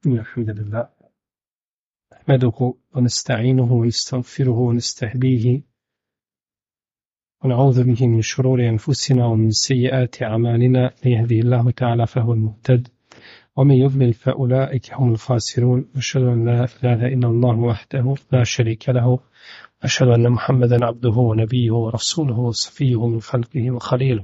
إن الحمد لله نحمده ونستعينه ونستغفره ونستهديه ونعوذ به من شرور أنفسنا ومن سيئات أعمالنا. من يهده الله تعالى فهو المهتد ومن يضلل فأولئك هم الخاسرون. أشهد أن لا إله إلا الله وحده لا شريك له، أشهد أن محمدا عبده ونبيه ورسوله وصفيه من خلقه وخليله.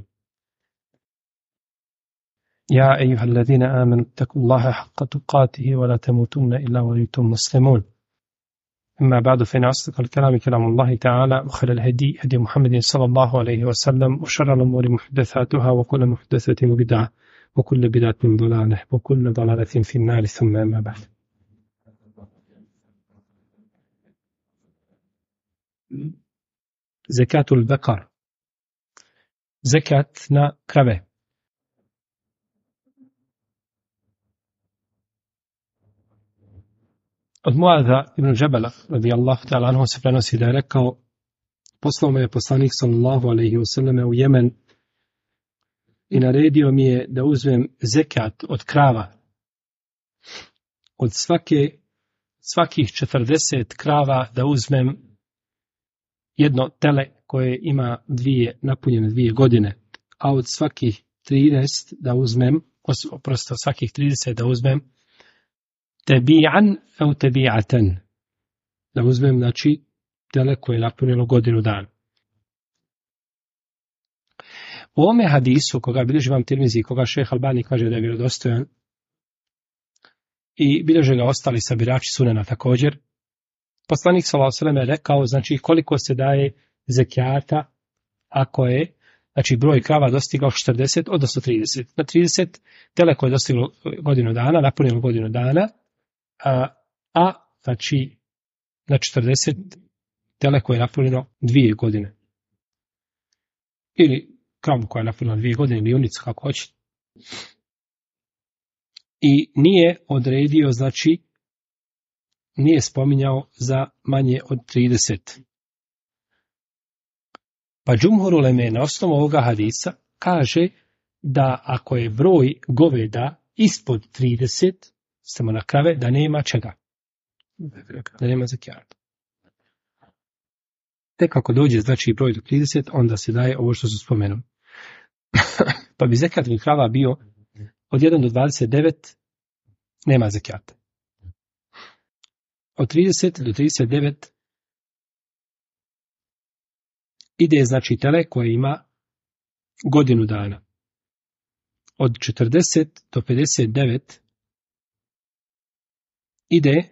يا أيها الذين آمنوا اتقوا الله حق تقاته ولا تموتن إلا وأنتم مسلمون. أما بعد، فإن أصدق الكلام كلام الله تعالى، وخير الهدي هدي محمد صلى الله عليه وسلم، وشر الأمور محدثاتها، وكل محدثة بدعة، وكل بدعة ضلالة، وكل ضلالة في النار. ثم أما بعد. زكاة البقر، زكاة krave. Od Muaza ibn Džebela radijallahu ta'ala anhu se prenosi da je rekao: poslao me je poslanik sallallahu alejhi ve selleme u Jemen i naredio mi je da uzmem zekat od krava. Od svakih 40 krava da uzmem jedno tele koje ima napunjene 2 godine, a od svakih 30 da uzmem, svakih 30 da uzmem tebi'an au tebi'atan, da uzmem, znači, tele koje je napunjeno godinu dana. U ovome hadisu, koga bilježi Imam Tirmizi, koga šejh Albani kaže da je vjerodostojan, i bilježe ga ostali sabirači sunena također, poslanik sallallahu alejhi ve sellem je rekao, znači, koliko se daje zekijata ako je, znači, broj krava dostigao 40, odnosno 30. Na 30 tele koje je dostiglo godinu dana, napunjeno godinu dana, znači, na 40 tele koje je napunjeno 2 godine. Ili kravu koja je napunjena 2 godine, ili junicu, kako hoćete. I nije odredio, znači, nije spominjao za manje od 30. Pa džumhur uleme na osnovu ovoga hadisa kaže da ako je broj goveda ispod 30, samo na krave, da nema čega. Da nema zekijata. Tek ako dođe, znači, broj do 30, onda se daje ovo što su spomenuli. Pa bi zekijat od krava bio od 1 do 29, nema zekijata. Od 30 do 39 ide, znači, tele koje ima godinu dana. Od 40 do 59 ide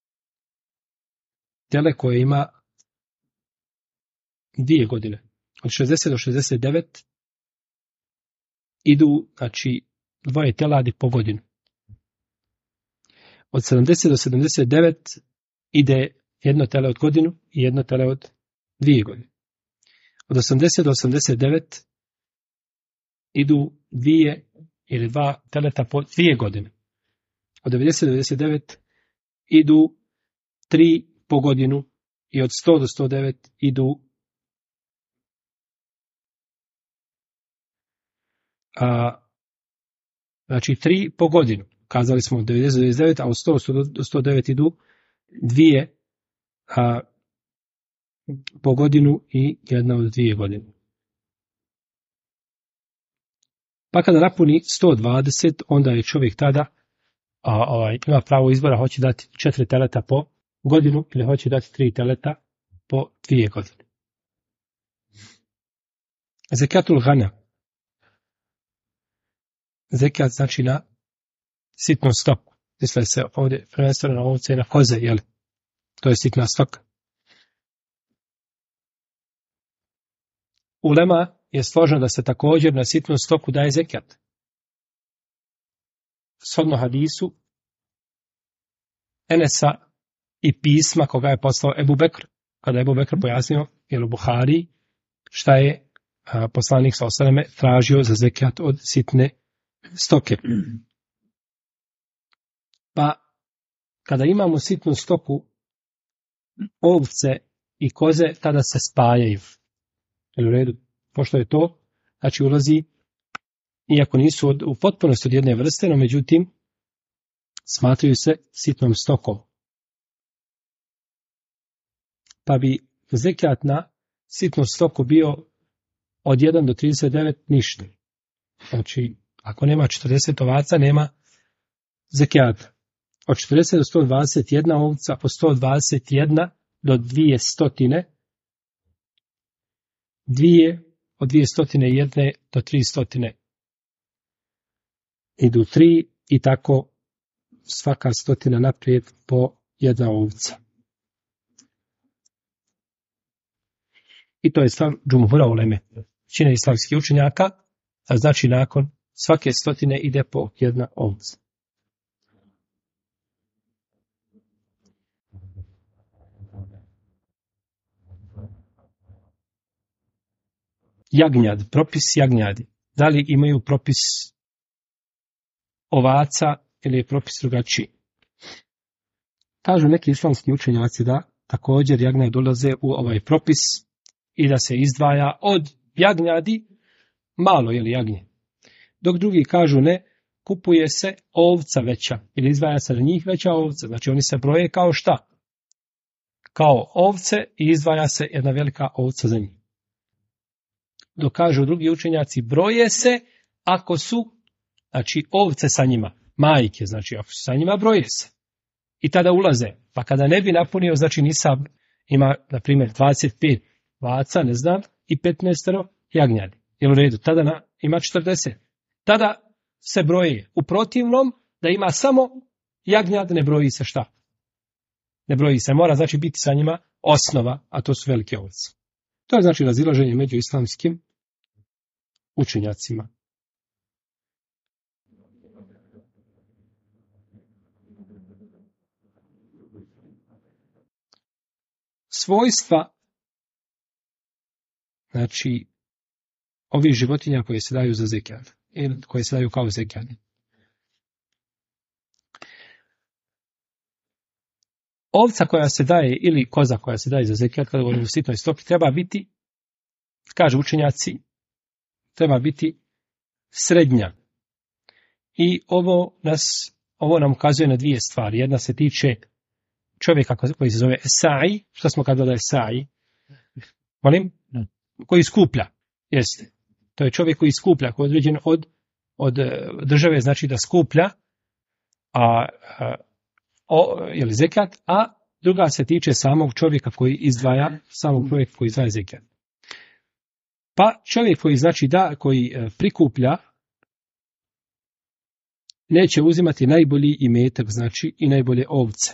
tele koje ima 2 godine. Od 60 do 69 idu, znači, 2 teladi po godinu. Od 70 do 79 ide jedno tele od godinu i jedno tele od 2 godine. Od 80 do 89 idu 2 ili 2 teleta po 2 godine. Od 90 do 99 idu 3 po godinu i od 100 do 109 idu znači 3 po godinu. Kazali smo od 90 do 99, a od 100 do 109 idu 2 po godinu i jedna od 2 godine. Pa kada napuni 120, onda je čovjek tada ima pravo izbora, hoće dati 4 teleta po godinu ili hoće dati 3 teleta po 2 godine. Zekatul gana. Zekat znači na sitnu stoku. Misle se ovdje prvenstveno na ovce i na koze, jel? To je sitna stoka. Ulema je složeno da se također na sitnu stoku daje zekat. Shodno hadisu Enesa i pisma koga je poslao Ebu Bekr, kada je Ebu Bekr pojasnio, jel, u Buhari, šta je poslanik sallallahu alejhi ve selleme tražio za zekat od sitne stoke. Pa kada imamo sitnu stoku, ovce i koze, tada se spajaju. Jel u redu? Pošto je to, znači, ulazi, iako nisu u potpunosti od jedne vrste, no međutim smatraju se sitnom stokom. Pa bi zekijat na sitnu stoku bio od 1 do 39 ništa. Znači, ako nema 40 ovaca, nema zekijata. Od 40 do 121 ovca, po 121 do 200, od 201 do 300. Idu 3 i tako svaka stotina naprijed po jedna ovca. I to je stav džumhura uleme, većine islamskih učenjaka, a znači nakon svake stotine ide po jedna ovca. Jagnjad, propis jagnjadi. Da li imaju propis ovaca ili je propis drugačiji? Kažu neki islamski učenjaci da također jagnjad dolaze u ovaj propis i da se izdvaja od jagnjadi malo ili jagnje. Dok drugi kažu ne, kupuje se ovca veća ili izdvaja se za njih veća ovca. Znači oni se broje kao šta? Kao ovce i izdvaja se jedna velika ovca za njih. Dok kažu drugi učenjaci, broje se ako su, znači, ovce sa njima, majke, znači ako su sa njima, broje se. I tada ulaze. Pa kada ne bi napunio, znači nisab ima, na primjer, 25 vaca, ne znam, i 15 jagnjadi. Jel u redu? Tada ima 40. Tada se broje. U protivnom, da ima samo jagnjad, ne broji se šta? Ne broji se. Mora, znači, biti sa njima osnova, a to su velike ovce. To je, znači, razilaženje među islamskim učenjacima. Svojstva, znači, ovih životinja koje se daju za zekijat, ili koje se daju kao zekijat. Ovca koja se daje ili koza koja se daje za zekijat, kada govorimo o sitnoj stoki, treba biti, kažu učenjaci, treba biti srednja. I ovo nam ukazuje na dvije stvari. Jedna se tiče čovjeka koji se zove Esai. Što smo kazali da je Esai? Molim? Koji skuplja. Jeste. To je čovjek koji skuplja, koji je određen od države, znači da skuplja ili zekijat, a druga se tiče samog čovjeka koji izdvaja, zekijat. Pa čovjek koji znači koji prikuplja, neće uzimati najbolji imetak, znači i najbolje ovce.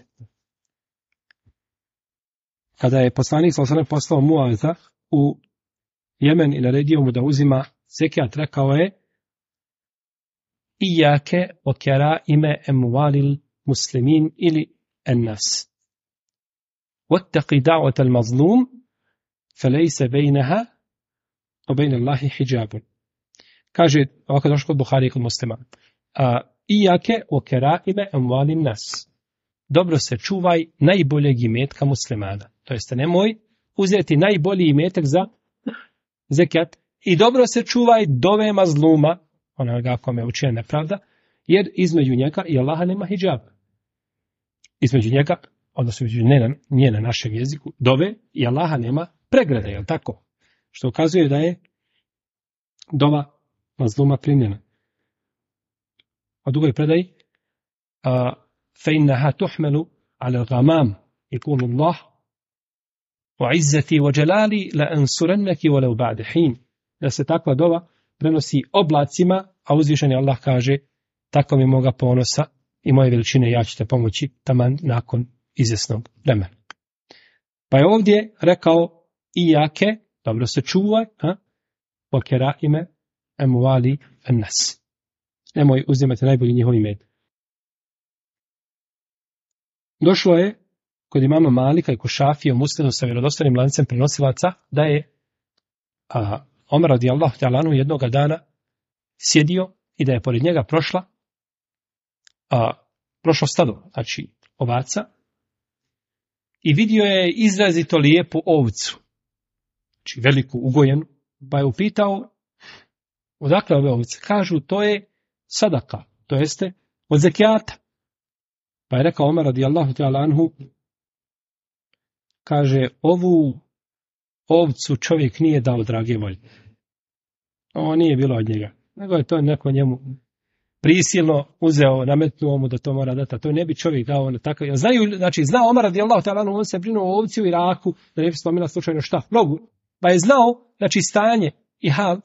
Kada je poslanik sallallahu alejhi ve sellem poslao Muaza u Jemen i naredio mu da uzima zekijat, rekao je: Iyake wa karaime amwalil muslimin ili an-nas. Wattaqi da'wat al-mazlum falaysa bainaha wa bain Allahi hijabun. Kaže, ovako došlo kod Buhari i kod Muslima. Iyake wa karaime amwalin nas. Dobro se čuvaj najboljeg imetka muslimana. To jeste, nemoj uzeti najbolji imetak za zekijat i dobro se čuvaj dove mazluma, onoga kome je učinjena nepravda, jer između njega i Allaha nema hidžab. Između njega, odnosno između nje na našem jeziku, dove i Allaha nema pregrade, je li tako? Što ukazuje da je dova mazluma primljena. A drugoj predaji, فَإِنَّهَا تُحْمَلُ عَلَى الْغَمَامِ يَقُولُ اللَّهُ وَعِزَّتِي وَجَلَالِي لَأَنْصُرَنَّكِ وَلَوْ بَعْدَ حِينٍ. Da se takva dova prenosi oblacima, a uzvišeni Allah kaže: tako mi moga ponosa i moje veličine, ja ću te pomoći taman nakon izvjesnog vremena. Pa je ovdje rekao: Iyake, dobro se čuvaj, wa karaime amwali an-nas. Nemoj uzimati najbolji njihov imetak. Došlo je kod imama Malika i kod Šafije u Musnedu sa vjerodostojnim lancem prenosilaca da je Omer radijallahu ta'ala anhu jednoga dana sjedio i da je pored njega prošlo stado, znači ovaca, i vidio je izrazito lijepu ovcu, znači veliku, ugojenu, pa je upitao: odakle ove ovce? Kažu: to je sadaka, to jeste od zekijata. Pa je rekao Omer radijallahu ta'ala anhu, kaže, ovu ovcu čovjek nije dao drage volje. Ovo nije bilo od njega. Nego je to neko njemu prisilno uzeo, nametnuo mu da to mora dati. To ne bi čovjek dao na takav. Zna Omer radijallahu ta'ala anhu, on se brinuo o ovci u Iraku, da ne bi spomila slučajno šta? Mnogo. Pa je znao, stanje i hal.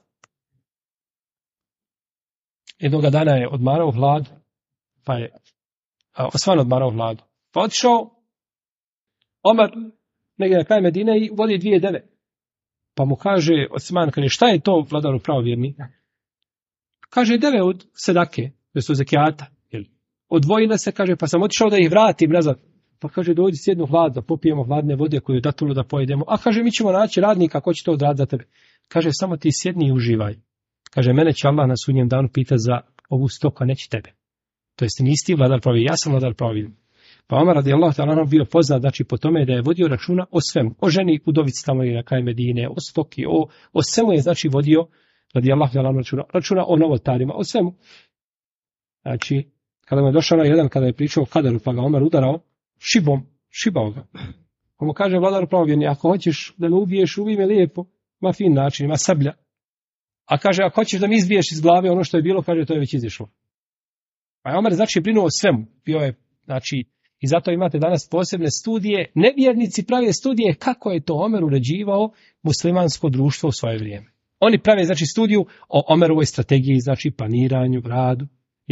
Jednoga dana je odmarao hlad, pa je Osman odmarao hlad. Pa otišao Omer negdje na kraj Medine i vodi 2 deve. Pa mu kaže Osman, kaže, šta je to, vladaru pravovjerni? Kaže, deve od sedake, da su zekijata. Odvojile se, kaže, pa sam otišao da ih vratim nazad. Pa kaže, dođi sjednu hlad, da popijemo hladne vode koju datulu da pojedemo. A kaže, mi ćemo naći radnika, ko će to odraditi za tebe. Kaže, samo ti sjedni i uživaj. Kaže, mene će Allah na sudnjem danu pitati za ovu stoku, a neće tebe. To jest, nisi ti vladar pravovjerni, ja sam vladar pravovjerni. Pa Omer radijallahu ta'ala bio poznat, po tome da je vodio računa o svemu. O ženi udovici tamo na kraju Medine, o stoki, o svemu je vodio radijallahu ta'ala računa o novotarima, o svemu. Kada mu je došao jedan, kada je pričao o Kaderu, pa ga Omer udarao, šibao ga. On mu kaže, vladar pravovjerni, ako hoćeš da me ubiješ, ubij me lijepo, ima fin način, ima sablja. A kaže, ako hoćeš da mi izbiješ iz glave ono što je bilo, kaže, to je već izišlo. Pa je Omer brinuo o svemu. Bio je, i zato imate danas posebne studije. Nevjernici prave studije kako je to Omer uređivao muslimansko društvo u svoje vrijeme. Oni prave studiju o Omerovoj strategiji, planiranju, radu,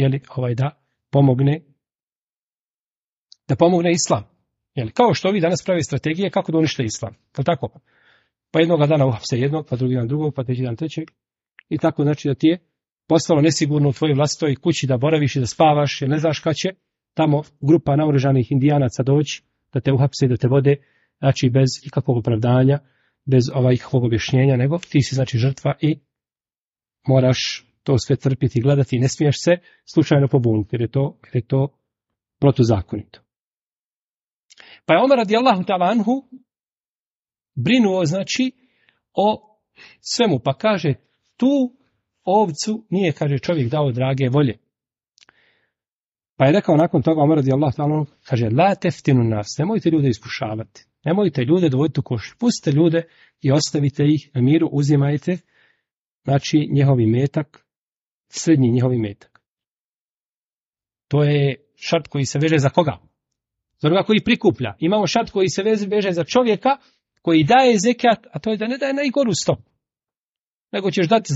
da pomogne islam. Kao što ovi danas prave strategije kako da unište islam. Tako? Pa jednoga dana uhapse jednog, pa drugi dan drugog, pa treći dan trećeg. I tako da ti je postalo nesigurno u tvojoj vlastitoj kući da boraviš i da spavaš, jer ne znaš kad će tamo grupa naoružanih indijanaca doći da te uhapse i da te vode, bez ikakvog opravdanja, bez ikakvog objašnjenja, nego ti si žrtva i moraš to sve trpiti i gledati i ne smiješ se slučajno pobuniti, jer je to protuzakonito. Pa je Omer radijallahu ta'ala anhu brinuo o svemu, pa kaže, tu ovcu nije, kaže, čovjek dao drage volje. Pa je rekao nakon toga Omer radijallahu ta'ala anhu, kaže, la teftinu nas, nemojte ljude iskušavati, nemojte ljude dovoditi u koš, pustite ljude i ostavite ih na miru, uzimajte, njihovi metak, srednji njihovi metak. To je šart koji se veže za koga? Za onoga koji prikuplja. Imamo šart koji se veže za čovjeka koji daje zekat, a to je da ne daje najgoru stopu. Nego ćeš dati,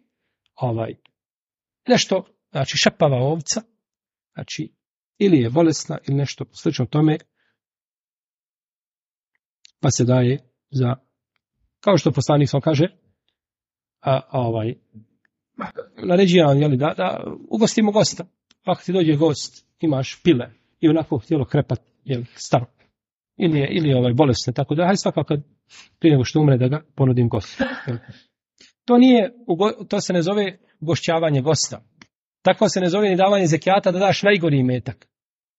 nešto, šapava ovca, ili je bolesna ili nešto slično tome, pa se daje za, kao što poslanik sam kaže, naređivan, da ugostimo gosta. Ako ti dođe gost, imaš pile i onako htjelo krepat, staro. Ili bolesne, tako da, hajde svakako prije nego što umre da ga ponudim gostu. To se ne zove gošćavanje gosta. Tako se ne zove ni davanje zekijata da daš najgori imetak.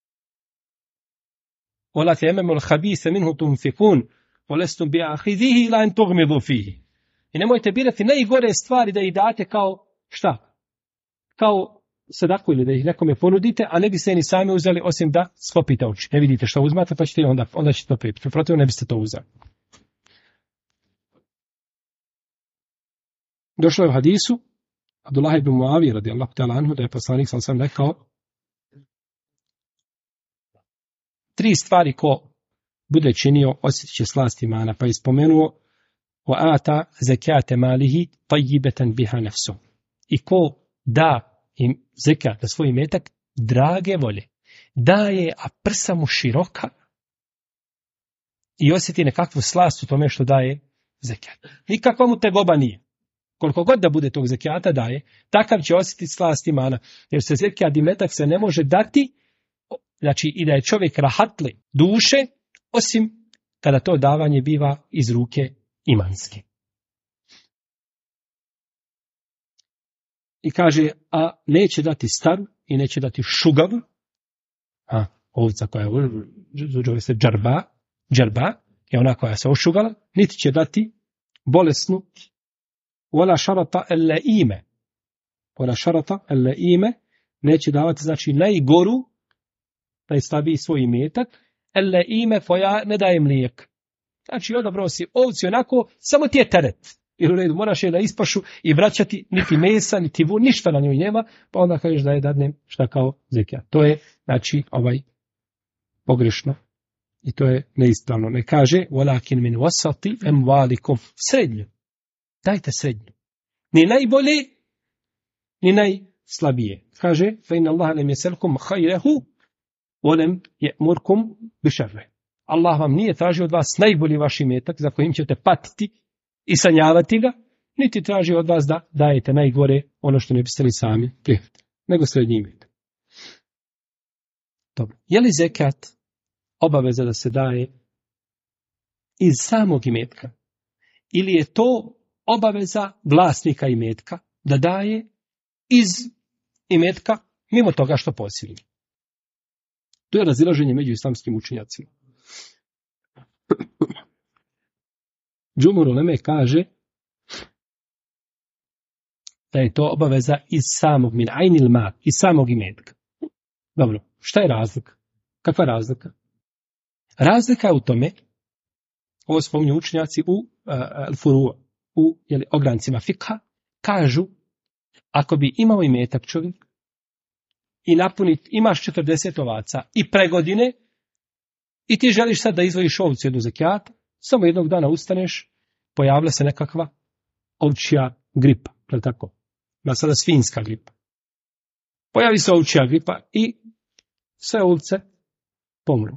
Ola tejememul habise minhu tunfikun, olestum bi ahizihi la en tugmidu fihi. I nemojte birati najgore stvari da ih date kao šta? Kao sadaku ili da ih nekome ponudite, a ne bi se ni sami uzeli osim da sklopite oči. Ne vidite što uzmate, pa ćete onda ćete to pipiti. Protiv ne biste to uzeli. Došlo je u hadisu Abdullah ibn Muavije radijallahu ta'ala anhu da je poslanik sam rekao 3 stvari ko bude činio osjetit će slast imana, pa je spomenuo wa ata zekate malihi tayyibatan biha nafsu. I ko da im zekat na svoj imetak drage volje, daje, a prsa mu široka i osjeti nekakvu slast u tome što daje zekat. Nikakva mu tegoba nije. Koliko god da bude tog zekijata daje, takav će osjetiti slast imana. Jer se zekijat imetak se ne može dati, i da je čovjek rahatli duše, osim kada to davanje biva iz ruke imanske. I kaže, a neće dati staru i neće dati šugavu, ovca koja zove se džarba, je ona koja se ošugala, niti će dati bolesnu, wala šarata elle ime, neće davati, najgoru taj slabiji svoj imetak, ele ime koja ne daje mlijek. Znači, odabrao si ovci onako, samo ti je teret. Ili u redu, moraš je na ispašu i vraćati niti mesa, niti ništa na njoj nema, pa onda kažeš da je dadnem šta kao zekijat. To je, znači, pogrešno. I to je neispravno. Ne kaže, walakin min wasati amwalikum, srednju. Dajte srednju. Ni najbolje, ni najslabije. Kaže, fa inna Allaha lam yasalkum khayrahu wa lam ya'murkum bi sharri. Allah vam nije tražio od vas najbolji vaš imetak za kojim ćete patiti i sanjavati ga, niti traži od vas da dajete najgore ono što ne biste li sami prihvatili, nego srednji imetak. Dobro. Je li zekat obaveza da se daje iz samog imetka? Ili je to obaveza vlasnika imetka da daje iz imetka mimo toga što posjeduje? To je razilaženje među islamskim učenjacima. Džumhur uleme kaže da je to obaveza iz samog min ajnil mal, iz samog imetka. Dobro, šta je razlika? Kakva je razlika? Razlika je u tome, ovo spominju učenjaci u furu, u ograncima fikha, kažu, ako bi imao imetak čovjek i imaš 40 ovaca i pregodine i ti želiš sad da izvojiš ovcu jednu zekijata, samo jednog dana ustaneš, pojavlja se nekakva ovčja gripa, je tako? Ma sada svinjska gripa. Pojavi se ovčja gripa i sve ovce pomru.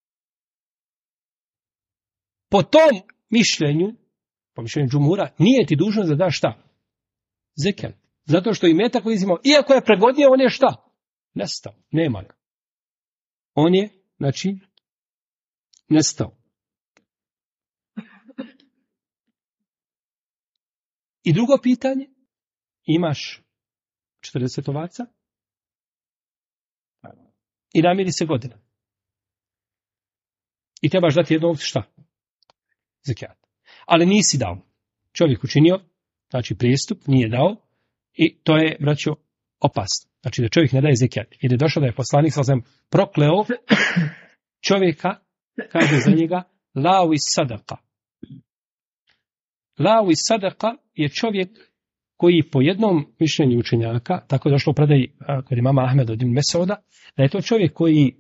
Po tom mišljenju, po mišljenju džumhura, nije ti dužno da daš šta? Zekijat. Zato što imetak koji izimao, iako je pregodnio, on je šta? Nestao. Nema ga. On je, znači, nestao. I drugo pitanje, imaš 40 ovaca i namiri se godina. I trebaš dati jednu ovcu šta? Zekijat. Ali nisi dao. Čovjek učinio, znači prijestup, nije dao i to je, braćo, opasno. Znači da čovjek ne daje zekijat. Jer je došao da je poslanik sa prokleo čovjeka, kaže za njega, lawi sadaka. Lawi sadaka je čovjek koji po jednom mišljenju učenjaka, tako je došlo u predaji kod imama Ahmeda od Ibn Mesauda, da je to čovjek koji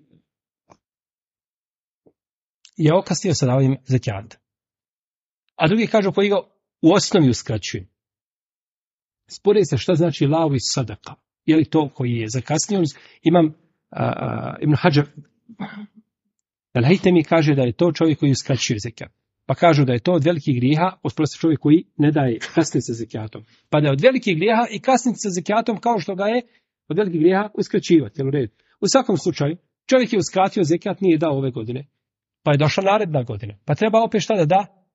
je okasnio sa davanjem zekijata. A drugi kažu koji ga u osnovi uskraćuje. Spore se šta znači lawi sadaka. Je li to koji je zakasnio? Imam Ibn Hajar Al-Haytami kaže da je to čovjek koji uskraćuje zekijat. Pa kažu da je to od velikih grijeha, oprosti čovjek koji ne daje, kasni sa zekijatom. Pa da je od velikih grijeha i kasniti sa zekijatom kao što ga je od velikih grijeha uskraćivati. Jel u redu? U svakom slučaju, čovjek je uskratio zekijat, nije dao ove godine. Pa je došla naredna godina. Pa treba opet šta da da?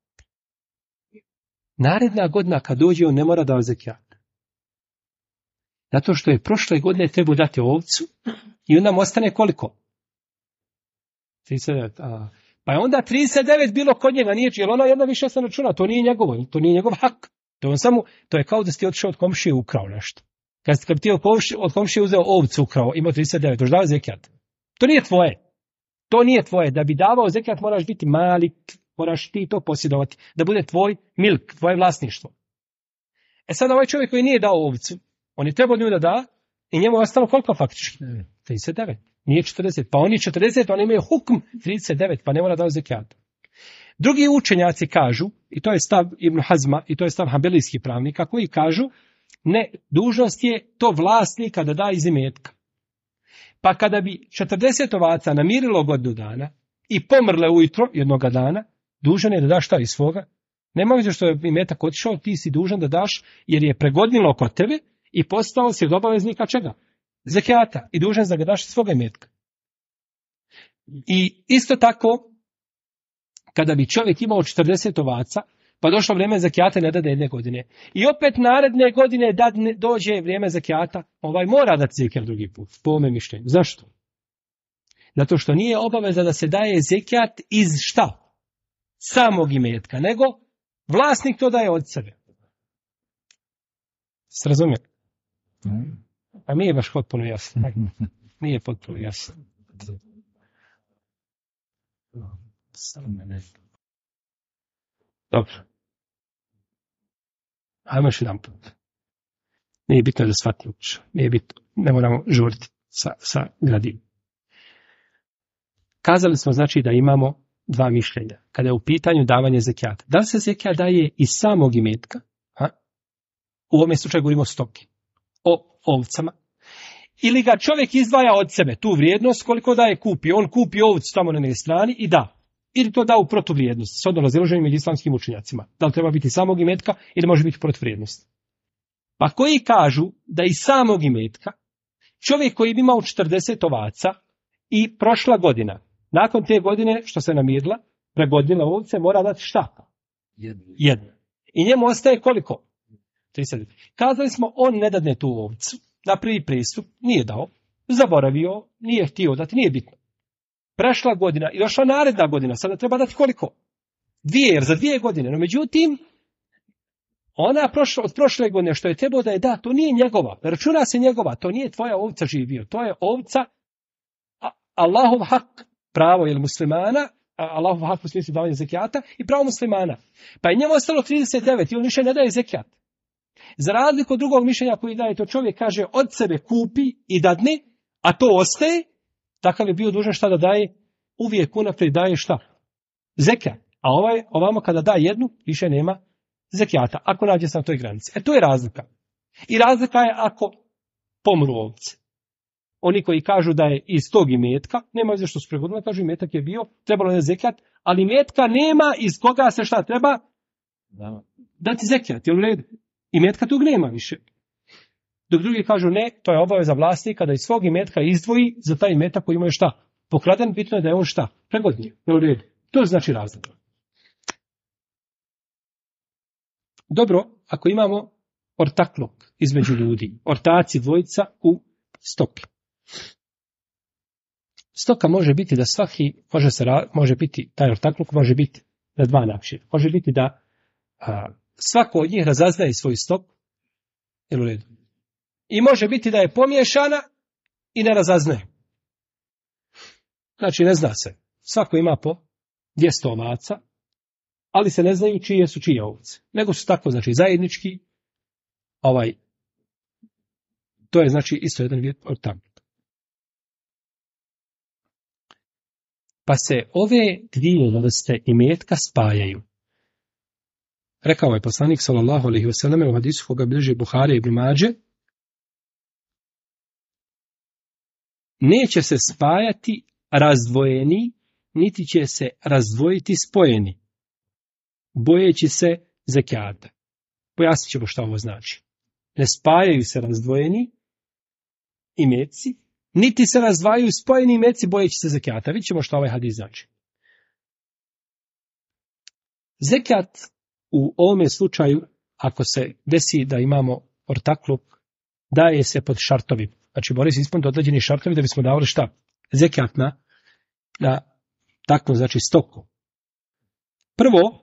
Naredna godina kad dođe, on ne mora dao zekijat. Zato što je prošle godine trebao dati ovcu i onda mu ostane koliko? 39. Pa je onda 39 bilo kod njega, nije, jer ona jedna više se računa, to nije njegovo, to nije njegov hak. To je kao da si ti otišao od komšije i ukrao nešto. Kad bi ti od komšije uzeo ovcu ukrao, imao 39, još dao zekijat. To nije tvoje. To nije tvoje. Da bi davao zekijat moraš biti malik, moraš ti to posjedovati. Da bude tvoj milk, tvoje vlasništvo. E sad ovaj čovjek koji nije dao ovcu, on je trebao nju da da i njemu je ostalo koliko faktički? 39. Nije 40. Pa oni 40, oni imaju hukm 39, pa ne mora dao zekijat. Drugi učenjaci kažu, i to je stav Ibn Hazma, i to je stav hambelijskih pravnika, koji kažu, ne, dužnost je to vlasnika da da iz imetka. Pa kada bi 40 ovaca namirilo godinu dana i pomrle ujutro jednoga dana, dužan je da daš šta iz svoga. Nema veze što je imetak otišao, ti si dužan da daš jer je pregodnilo kod tebe i postao si od obaveznika čega? Zekijata. I dužan da ga daš iz svoga imetka. I isto tako, kada bi čovjek imao 40 ovaca, pa došlo vrijeme zekijata ne dade jedne godine. I opet naredne godine dođe vrijeme zekijata, mora dati zekijat drugi put, po ovome mišljenju. Zašto? Zato što nije obaveza da se daje zekijat iz šta? Samog imetka, nego vlasnik to daje od sebe. Se razumije? A nije baš potpuno jasno. Nije potpuno jasno. Dobro. Ajmo još jedan put. Nije bitno da shvatimo. Nije bitno. Ne moramo žuriti sa gradivom. Kazali smo znači da imamo dva mišljenja. Kada je u pitanju davanje zekijata. Da li se zekijat daje iz samog imetka? U ovom slučaju govorimo o stoki. O ovcama. Ili ga čovjek izdvaja od sebe, tu vrijednost, koliko da je kupi. On kupi ovcu tamo na nekoj strani i da. Ili to da u protuvrijednost, s odno razilaženjem među islamskim učenjacima. Da li treba biti samog imetka ili može biti protuvrijednost. Pa koji kažu da iz samog imetka, čovjek koji bi imao 40 ovaca i prošla godina, nakon te godine što se namirila, pregodnila ovce, mora dati šta? Jednu. I njemu ostaje koliko? 30. Kazali smo, on ne dadne tu ovcu. Na prvi pristup nije dao, zaboravio, nije htio dati, nije bitno. Prešla godina i došla naredna godina, sada treba dati koliko? 2, jer za 2 godine. No međutim, ona od prošle godine što je trebao da je da, to nije njegova. Računa se njegova, to nije tvoja ovca živio. To je ovca Allahov hak, pravo je muslimana, Allahov hak u smislu davanja zekijata i pravo muslimana. Pa je njemu ostalo 39 i on više ne daje zekijat. Za razliku od drugog mišljenja koji daje, to čovjek kaže od sebe kupi i dadne, a to ostaje, takav je bio dužan šta da daje, uvijek unaprijed daje šta? Zekijat. A ovamo kada da jednu, više nema zekijata, ako nađe se na toj granici. To je razlika. I razlika je ako pomru ovce. Oni koji kažu da je iz tog imetka, nema veze što su pregodili, kažu imetak je bio, trebalo je zekijat, ali imetka nema iz koga se šta treba dati zekijat. Jel u redu? Imetka tog nema više. Dok drugi kažu ne, to je obaveza vlasnika da iz svog imetka izdvoji za taj imetak koji imaju šta? Pokraden, bitno je da je on šta? Pregodnije. Jel u redu? To znači razlika. Dobro, ako imamo ortakluk između ljudi, ortaci dvojica u stoki. Stoka može biti da svaki, može biti, taj ortakluk može biti na dva načina. Može biti da svako od njih razaznaje svoj stok, jel u redu? I može biti da je pomiješana i ne razaznaje. Znači ne zna se. Svako ima po 200 ovaca, ali se ne znaju čije su čije ovce. Nego su tako, znači, zajednički, to je, znači, isto jedan vid ortakluka. Pa se ove dvije vrste imetka spajaju. Rekao je poslanik, sallallahu alejhi ve selleme, u hadisu koga bilježi Buhari i Ibn Mađe, neće se spajati razdvojeni, niti će se razdvojiti spojeni, bojeći se zekijata. Pojasnit ćemo šta ovo znači. Ne spajaju se razdvojeni imeci, niti se razdvajaju spojeni imeci bojeći se zekijata. Vidjet ćemo šta ovaj hadis znači. Zekijat u ovome slučaju, ako se desi da imamo ortakluk, daje se pod šartovi. Znači, moraju se ispuniti određeni šartovi da bismo davali šta? Zekijat na takvu, znači, stoku. Prvo,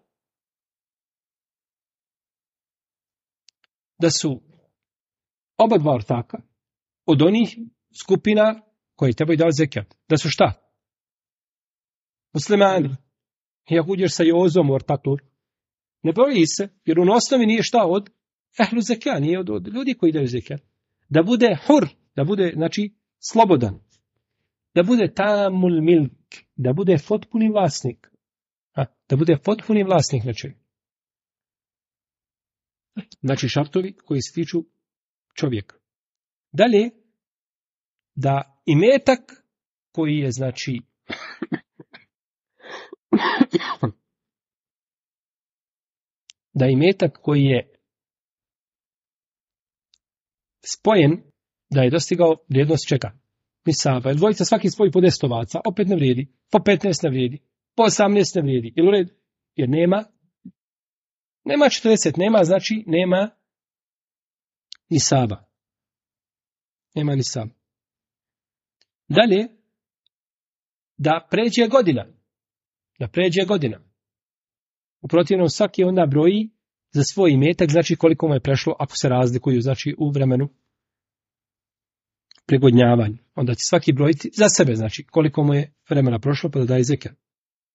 da su oba dva ortaka od onih skupina koji trebaju davati zekijat. Da su šta? Muslimani. I ako uđeš sa Jozom u ortakluk, ne broji se, jer u osnovi nije šta od ehlu zekijat, nije od ljudi koji daju zekijat. Da bude hur, da bude, znači, slobodan. Da bude tamul milk, da bude potpuni vlasnik. Da bude potpuni vlasnik, znači šartovi koji se tiču čovjeka. Dalje, da imetak koji je, znači, da imetak koji je spojen, da je dostigao vrijednost čega? Nisaba. Jer dvojica svaki spoji po 10 ovaca, opet ne vrijedi, po 15 ne vrijedi, po 18 ne vrijedi. Jel u redu? Jer nema 40, nema, znači nema nisaba. Nema nisaba. Dalje, da pređe godina. U protivnom svaki onda broji za svoj imetak, znači koliko mu je prešlo, ako se razlikuju, znači u vremenu prigodnjavanja. Onda će svaki brojiti za sebe, znači koliko mu je vremena prošlo pa da daje zekijat.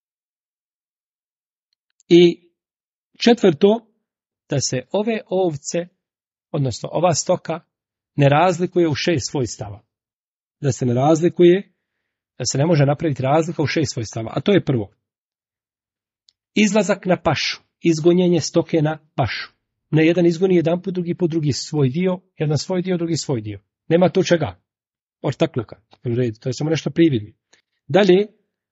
I četvrto, da se ove ovce, odnosno ova stoka, ne razlikuje u 6 svojstava. Da se ne razlikuje, da se ne može napraviti razlika u 6 svojstava. A to je prvo. Izlazak na pašu, izgonjenje stoke na pašu. Ne jedan izgoni jedan put, drugi svoj dio, jedan svoj dio, drugi svoj dio. Nema tu čega. Ortakluka. To je samo nešto prividno. Dalje,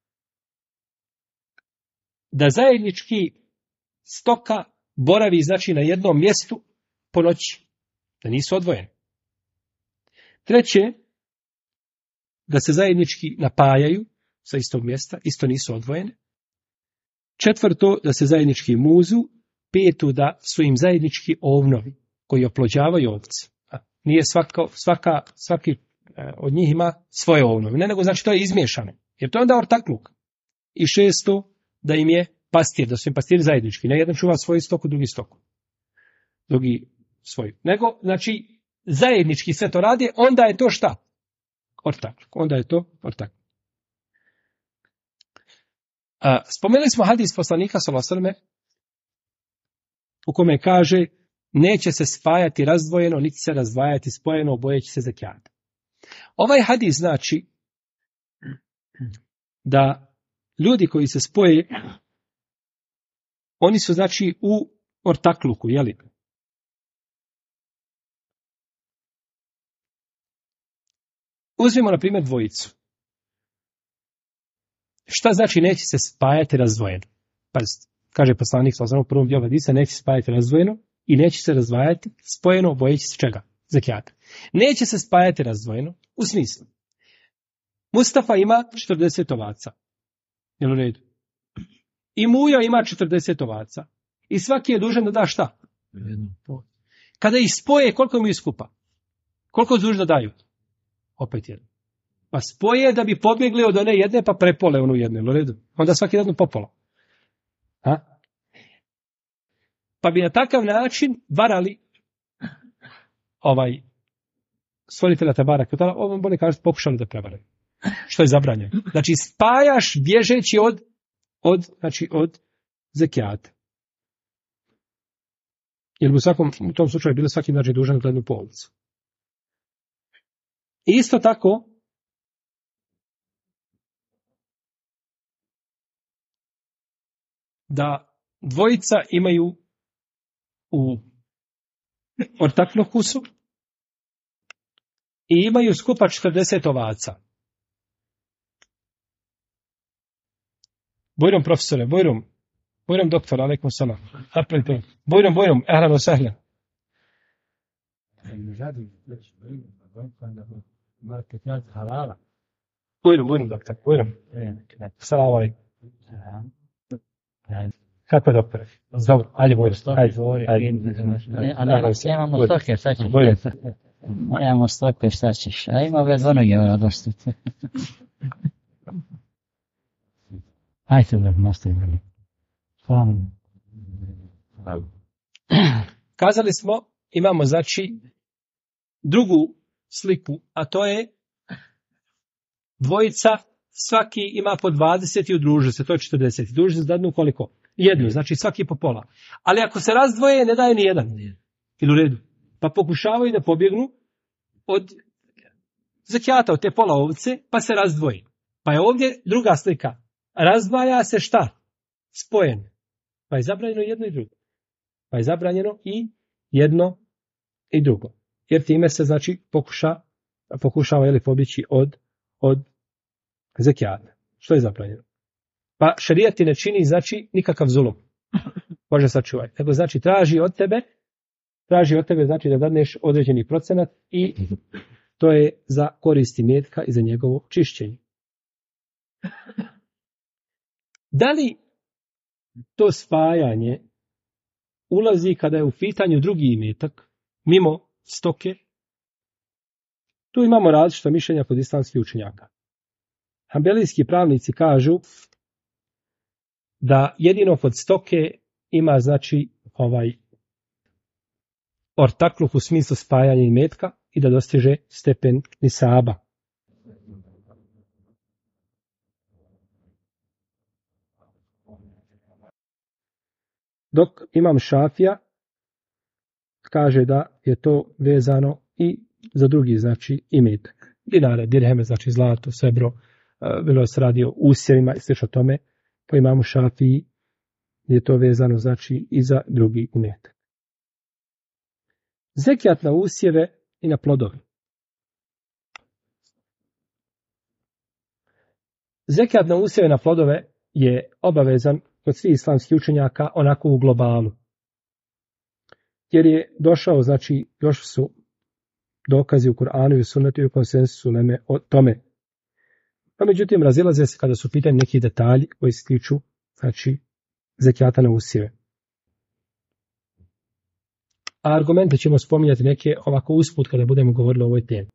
da zajednički stoka boravi znači na jednom mjestu po noći. Da nisu odvojeni. Treće, da se zajednički napajaju sa istog mjesta, isto nisu odvojene. Četvrto, da se zajednički muzu. Petu, da su im zajednički ovnovi koji oplođavaju ovce. Nije svaki od njih ima svoje ovnove. Ne, nego znači to je izmiješano. Jer to je onda ortakluk. I šesto, da im je pastir, da su im pastiri zajednički. Ne jedan čuva svoju stoku, drugi stoku. Drugi svoju. Nego, znači, zajednički sve to radi, onda je to šta? Ortakluk. Onda je to ortakluk. Spomenuli smo hadis poslanika sallallahu alejhi ve selleme u kome kaže neće se spajati razdvojeno, niti se razdvajati spojeno, bojeći se zekijata. Ovaj hadis znači da ljudi koji se spoje, oni su znači u ortakluku, jeli? Uzmimo na primjer dvojicu. Šta znači neće se spajati razdvojeno? Pazite, kaže poslanik sallallahu u prvom dijelu hadisa, neće se spajati razdvojeno i neće se razdvajati spojeno, bojeći se čega? Zekijata. Neće se spajati razdvojeno u smislu. Mustafa ima 40 ovaca. Jel u redu? I Mujo ima 40 ovaca. I svaki je dužan da da šta? Kada ih spoje, koliko mu iskupa? Koliko su dužni da daju? Opet jedno. Pa spoje da bi pobjegli od one jedne, pa prepole onu jednu. Jel u redu? Onda svaki jedno popola. Pa bi na takav način varali stvoritelja Tebaraka. Ovo bolje kažete, pokušali da prevaraju. Što je zabranjeno. Znači, spajaš bježeći od zekijata. Jer bi u tom slučaju bilo svaki znači dužan glednu po ulicu. Isto tako, da dvojica imaju u ortakluku i imaju skupa 40 ovaca. Bujrom profesore, Bujrom doktor, alaikum salam. Bujrom, ehlan wa sahlan. Bujrom doktor, Bujrom. Salam alaikum. Kako je doktor? Dobro, ajde Bujrom. Imamo stoke, šta ćeš? Imamo stoke, šta ćeš? A ima bez onoge radosti. Ajde, nastavimo. Kazali smo, imamo znači drugu sliku, a to je dvojica, svaki ima po 20 i udruže se, to je 40. Udruže se dadnu koliko? Jednu, znači svaki po pola. Ali ako se razdvoje, ne daje ni jedan. Ili u redu. Pa pokušavaju da pobjegnu od zekijata, od te pola ovce, pa se razdvoji. Pa je ovdje druga slika. Razdvaja se šta? Spojen. Pa je zabranjeno jedno i drugo. Pa je zabranjeno i jedno i drugo. Jer time se znači pokušava pobjeći od zekijata. Što je zabranjeno? Pa šerijat ti ne čini znači nikakav zulum. Može sačuvati. Nego znači traži od tebe znači da dadneš određeni procenat i to je za korist imetka i za njegovo čišćenje. Da li to spajanje ulazi kada je u pitanju drugi imetak, mimo stoke? Tu imamo različita mišljenja kod islamskih učenjaka. Hanbelijski pravnici kažu da jedino kod stoke ima znači ortakluk u smislu spajanja imetka i da dostiže stepen nisaba. Dok imam Šafija kaže da je to vezano i za drugi, znači imetak. Dinare, dirheme, znači zlato, srebro, bilo se radi o usjevima i slično tome, po imamu Šafiji je to vezano, znači, i za drugi imetak. Zekijat na usjeve i na plodove. Zekijat na usjeve i na plodove je obavezan kod svih islamskih učenjaka onako u globalu. Jer je došao, znači, još su dokazi u Kur'anu i u sunnetu i u konsensusu uleme o tome. Pa međutim, razilaze se kada su pitani neki detalji koji se tiču, znači, zekijata na usjeve. A argumente ćemo spominjati neke ovako usput kada budemo govorili o ovoj temi.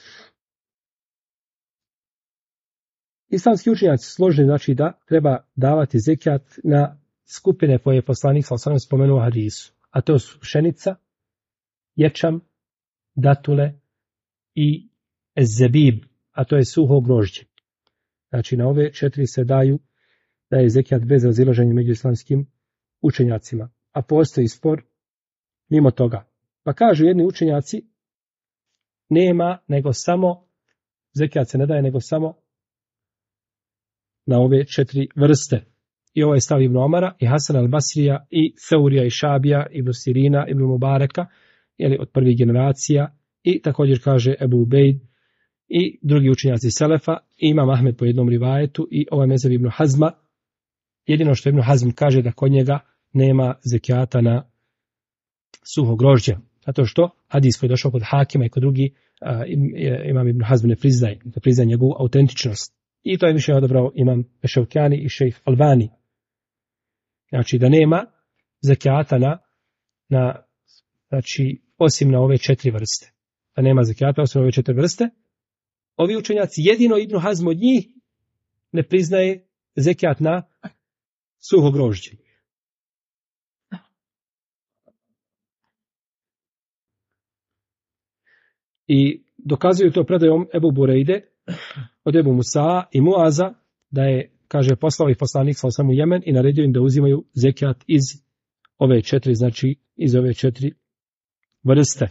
Islamski učenjaci složili, znači, da treba davati zekijat na skupine koje je poslanik sallallahu alejhi ve sellem spomenuo u hadisu. A to su pšenica, ječam, datule i zebib, a to je suho grožđe. Znači, na ove 4 se daje zekijat bez razilaženja među islamskim učenjacima. A postoji spor mimo toga. Pa kažu jedni učenjaci, nema nego samo, zekijat se ne daje nego samo na ove 4 vrste. I ovo je stav Ibn Omara, i Hasan al-Basrija, i Theurija, i Šabija, Ibn Sirina, Ibn Mubareka, jeli od prvih generacija, i također kaže Ebu Ubejd, i drugi učenjaci Selefa, i Imam Ahmed po jednom rivajetu, i ovaj mezheb Ibn Hazma. Jedino što Ibn Hazm kaže da kod njega nema zekijata na suho grožđe. Zato što hadis koji je došao kod Hakima i kod drugi, Imam Ibn Hazm ne priznaje njegovu autentičnost. I to je više odabrao Imam Eševkjani i Šejh Albani. Znači da nema zekijata na znači, osim na ove 4 vrste. Da nema zekijata osim na ove 4 vrste. Ovi učenjaci, jedino Ibn Hazm od njih ne priznaje zekijat na suho grožđe. I dokazuju to predajom Ebu Burejde od Ebu Musa i Muaza da je, kaže, poslao ih poslanik sallallahu alejhi ve sellem u Jemen i naredio im da uzimaju zekijat iz ove 4, znači iz ove 4 vrste.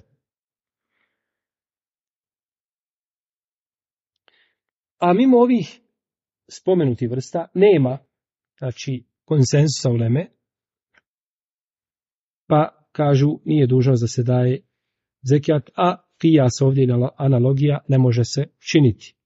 A mimo ovih spomenutih vrsta nema, znači, konsensusa uleme, pa kažu nije dužnost da se daje zekijat, a kijas ovdje analogija ne može se činiti.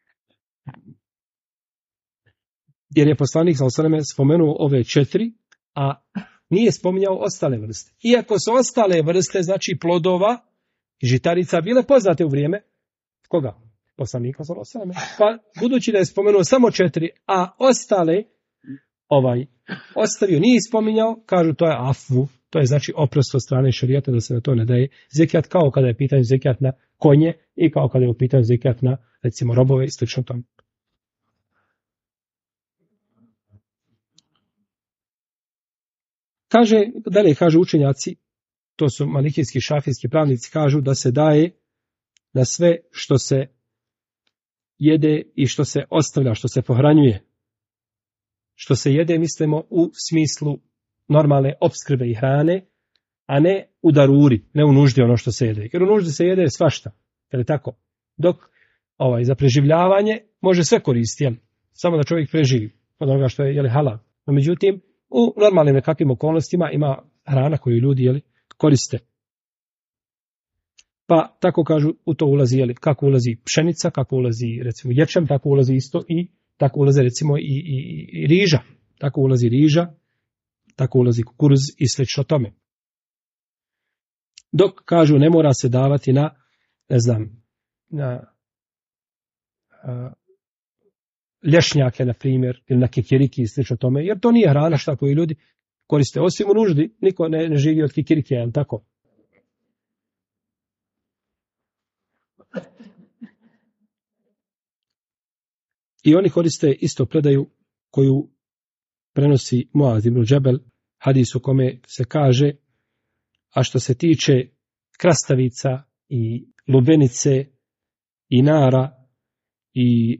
Jer je poslanik sallallahu alejhi ve sellem spomenuo ove 4, a nije spominjao ostale vrste. Iako su ostale vrste, znači plodova i žitarica, bile poznate u vrijeme koga? Poslanika sallallahu alejhi ve sellem. Pa budući da je spomenuo samo 4, a ostale ostavio, nije spominjao, kažu to je afu, to je znači oprost od strane šerijata da se na to ne daje zekijat, kao kada je pitanje zekijat na konje i kao kada je u pitanju zekijat na, recimo, robove i slično tome. Kažu učenjaci, to su malikijski, šafijski pravnici, kažu da se daje na sve što se jede i što se ostavlja, što se pohranjuje. Što se jede, mislimo, u smislu normalne opskrbe i hrane, a ne u daruri, ne u nuždi ono što se jede. Jer u nuždi se jede svašta, je li tako? Dok za preživljavanje može sve koristiti, samo da čovjek preživi od onoga što je halal. No, međutim, u normalnim nekakvim okolnostima ima hrana koju ljudi koriste. Pa tako kažu, u to ulazi, kako ulazi pšenica, kako ulazi recimo ječam, tako ulazi isto i tako ulazi recimo i riža. Tako ulazi riža, tako ulazi kukuruz i slično tome. Dok kažu ne mora se davati na, ne znam, na lješnjake, na primjer, ili na kikiriki i slično tome, jer to nije hrana šta koju ljudi koriste. Osim u nuždi, niko ne živi od kikirike, je li tako? I oni koriste isto predaju koju prenosi Muaz ibn Džebel, hadis u kome se kaže, a što se tiče krastavica i lubenice i nara i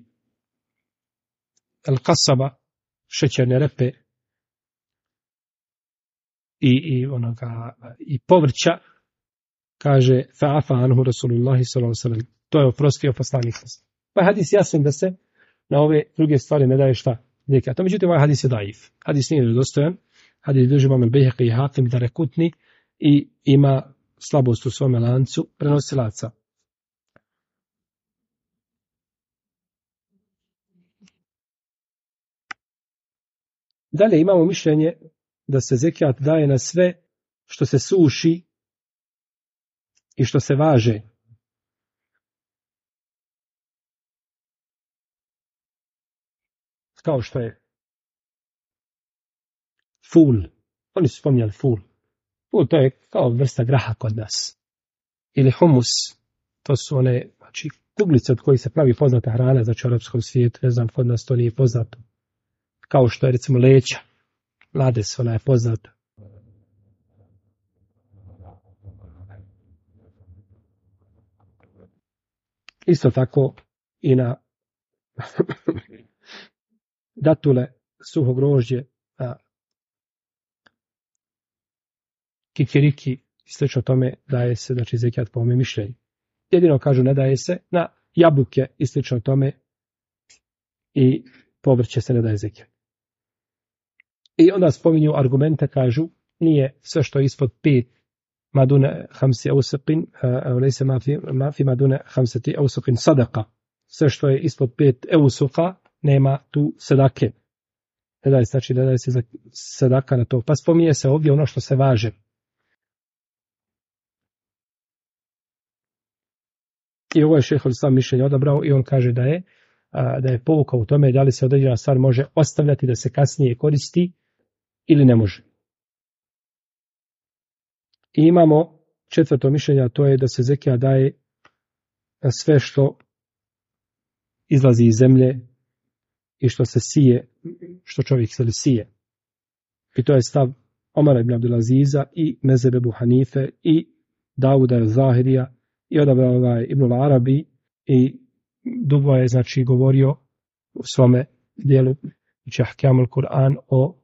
el-kasaba, šećerne repe i povrća, kaže fa'afa anhu Rasulullahi sallallahu alejhi ve sellem. To je oprostio poslanik. Pa hadis jasno da se na ove druge stvari ne daje šta zekat. To međutim ovaj hadis je daif. Hadis nije vjerodostojan. Hadis drži imam al-Bejhaqi i Hakim Darekutni i ima slabost u svome lancu prenosilaca. Dalje imamo mišljenje da se zekat daje na sve što se suši i što se važe. Kao što je ful. Oni su spominjali ful. Ful to je kao vrsta graha kod nas. Ili humus. To su one, znači, kuglice od kojih se pravi poznata hrana, znači u arapskom svijetu, ne znam, kod nas to nije poznato. Kao što je recimo leća. Lades, ona je poznata. Isto tako i na datule, suho grožđe, kikiriki, slično tome daje se, znači, zekat po ovome mišljenju. Jedino kažu ne daje se na jabuke i slično tome i povrće se ne daje zekat. I onda spominju argumente, kažu, nije sve što je ispod 5 madune hamsi ausaqin, lejse mafi madune hamsati ausaqin sadaka. Sve što je ispod 5 eusuka, nema tu sadake. Ne daje, znači ne daje se sadaka na to. Pa spominje se ovdje ono što se važe. I ovo je šejh al-Islam mišljenje odabrao i on kaže da je pouka u tome da li se određena stvar može ostavljati da se kasnije koristi ili ne može. I imamo četvrto mišljenje, a to je da se zekija daje na sve što izlazi iz zemlje i što se sije, što čovjek se sije. I to je stav Omara ibn Abdulaziza i mezheb Ebu Hanife i Dauda Zahirija i odabrao Ibn al-Arabi i dugo je, znači, govorio u svome dijelu Ahkamul Kur'an o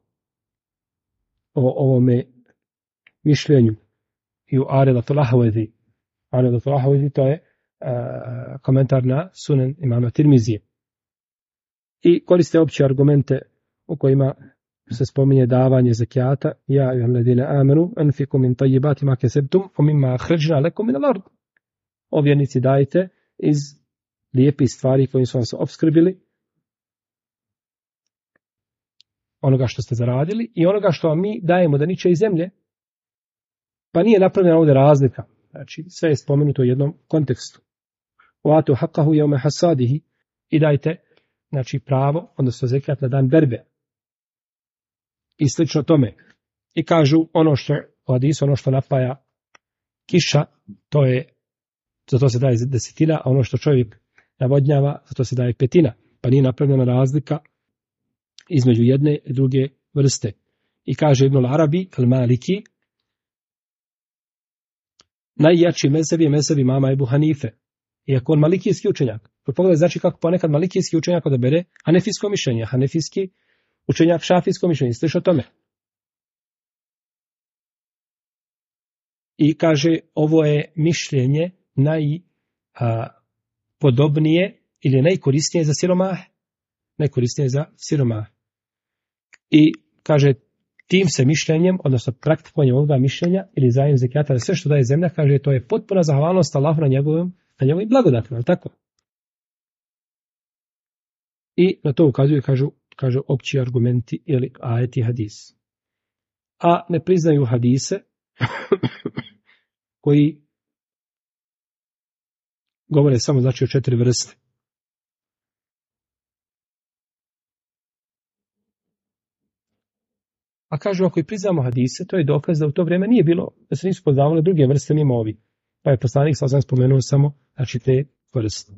ovome mišljenju i u Aridatul Ahvezi. Aridatul Ahvezi to je komentar na Sunan imama Tirmizije. I koriste opće argumente u kojima se spominje davanje zekijata. Ja ayyuhalladhina amanu anfiqu min tayyibati ma kasabtum wa mimma akhrajna lakum min al-ard. O vjernici, dajte iz lijepih stvari kojim su vam se opskrbili, onoga što ste zaradili i onoga što vam mi dajemo da niče iz zemlje. Pa nije napravljena ovdje razlika. Znači, sve je spomenuto u jednom kontekstu. Uatu haqqahu yawma hasadihi, i dajte, znači, pravo, odnosno zekat na dan berbe. I slično tome. I kažu ono što u hadisu, ono što napaja kiša, to je, za to se daje desetina, a ono što čovjek navodnjava, za to se daje petina. Pa nije napravljena razlika između jedne i druge vrste. I kaže Ibn al-Arabi, al-Maliki, najjači mezheb je mezheb imama Ebu Hanife. Iako on malikijski učenjak. Pogledaj, znači kako ponekad malikijski učenjak odabere hanefijsko mišljenje, hanefijski učenjak šafijsko mišljenje, slično tome. I kaže, ovo je mišljenje najpodobnije ili najkorisnije za siromahe. Najkorisnije za siromahe. I kaže, tim se mišljenjem, odnosno praktikovanjem ovoga mišljenja ili zajem zekijata da sve što daje zemlja, kaže, to je potpuna zahvalnost Allahu na njegovim blagodatima, je li tako? I na to ukazuju, kažu opći argumenti ili ajeti hadis. A ne priznaju hadise koji govore samo, znači, o 4 vrste. A kažu, ako i priznamo hadise, to je dokaz da u to vrijeme nije bilo, da se nisu poznavale druge vrste mimo ovi. Pa je poslanik sam spomenuo samo, znači, te vrste.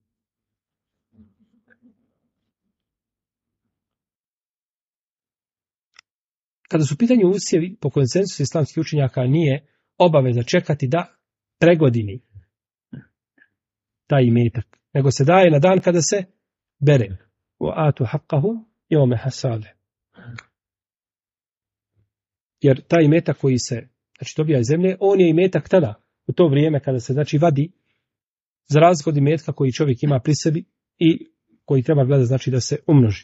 Kada su pitanju usjevi, po konsensusu islamskih učenjaka nije obaveza čekati da pregodini taj imetak, nego se daje na dan kada se bere. Wa atu haqqahu yawma hasade. Jer taj imetak koji se dobija iz zemlje, on je imetak tada, u to vrijeme kada se vadi, za razliku od imetka koji čovjek ima pri sebi i koji treba gledati da se umnoži.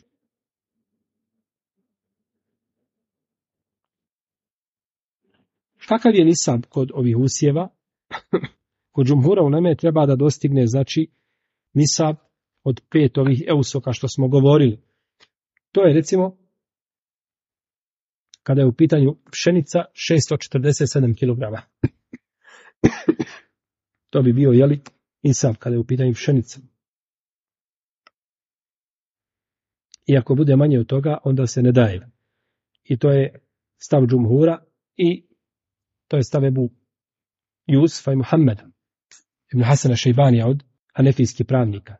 Kakav je nisab kod ovih usjeva? Kod džumhura uleme treba da dostigne nisab od 5 ovih eusoka što smo govorili. To je recimo kada je u pitanju pšenica 647 kg. To bi bio nisab kada je u pitanju pšenica. I ako bude manje od toga, onda se ne daje. I to je stav džumhura i to je stav Ebu Jusufa i Muhammeda ibn Hasana Šejbanija od hanefijskih pravnika.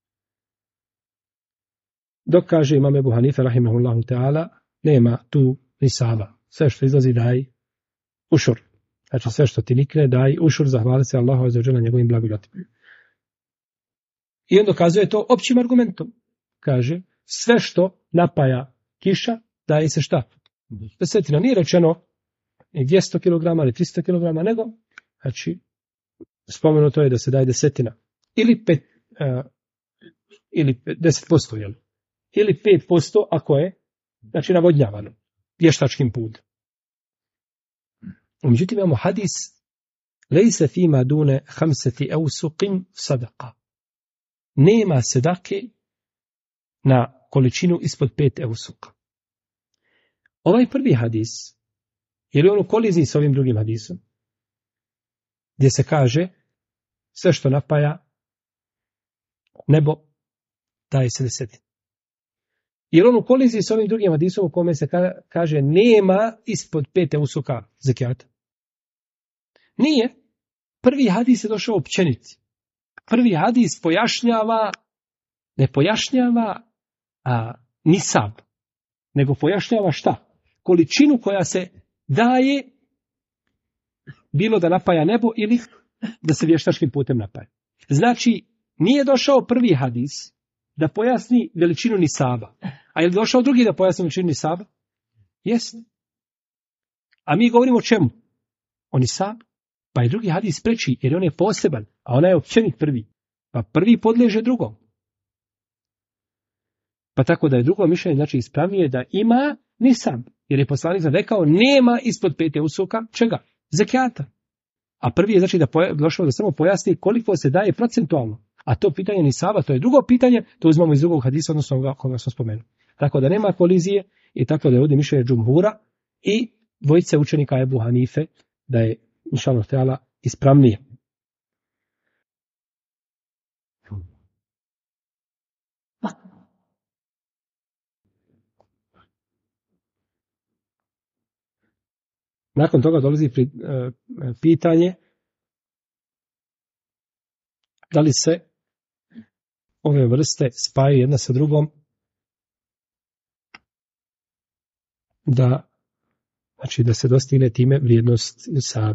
Dok kaže imam Ebu Hanife rahimahullahu ta'ala, nema tu nisaba. Sve što izlazi daj ušur. Znači sve što ti nikne daj ušur, zahvali se Allahu azza wa dželle na njegovim blagodatima. I on dokazuje to općim argumentom. Kaže, sve što napaja kiša, daje se šta? Desetina. Nije rečeno 200 kg ili 300 kg, nego, spomenuto je da se daje desetina. Ili 10%, jel? Ili 5% ako je, navodnjavano, vještačkim putem. Međutim, imamo hadis, lejse fima dune hamseti eusuqin sadaqa. Nema sedake na količinu ispod 5 eusuka. Ovaj prvi hadis, je li on u koliziji s ovim drugim hadisom? Gdje se kaže, sve što napaja nebo, daje se desetina. Je li on u koliziji s ovim drugim hadisom u kome se kaže, nema ispod 5 eusuka zekijata? Nije. Prvi hadis je došao općeniti. Prvi hadis ne pojašnjava nisab, nego pojašnjava šta? Količinu koja se daje, bilo da napaja nebo ili da se vještačkim putem napaja. Znači, nije došao prvi hadis da pojasni veličinu nisaba. A je li došao drugi da pojasni veličinu nisaba? Jeste. A mi govorimo o čemu? O nisabu. Pa je drugi hadis preči, jer on je poseban, a ona je općenit prvi. Pa prvi podliježe drugom. Pa tako da je drugo mišljenje, ispravnije da ima nisab. Jer je poslanik rekao, nema ispod 5 eusuka, čega? Zekijata. A prvi je da došao da samo pojasni koliko se daje procentualno. A to pitanje nisaba, to je drugo pitanje, to uzmemo iz drugog hadisa, odnosno koga smo spomenuli. Tako da nema kolizije i tako da je ovdje mišljenje džumhura i dvojice učenika Ebu Hanife da je inšallah ta'ala ispravnije. Nakon toga dolazi pitanje da li se ove vrste spajaju jedna sa drugom, da se dostigne time vrijednost nisab.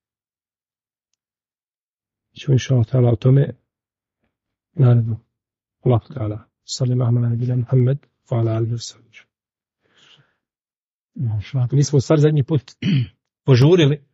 Ćemo inšallah ta'ala o tome naredno. Allahu ta'ala. Sallallahu alaihi wa Muhammed wa ala alihi wa sallam. Mi smo u stvari zadnji put požurili,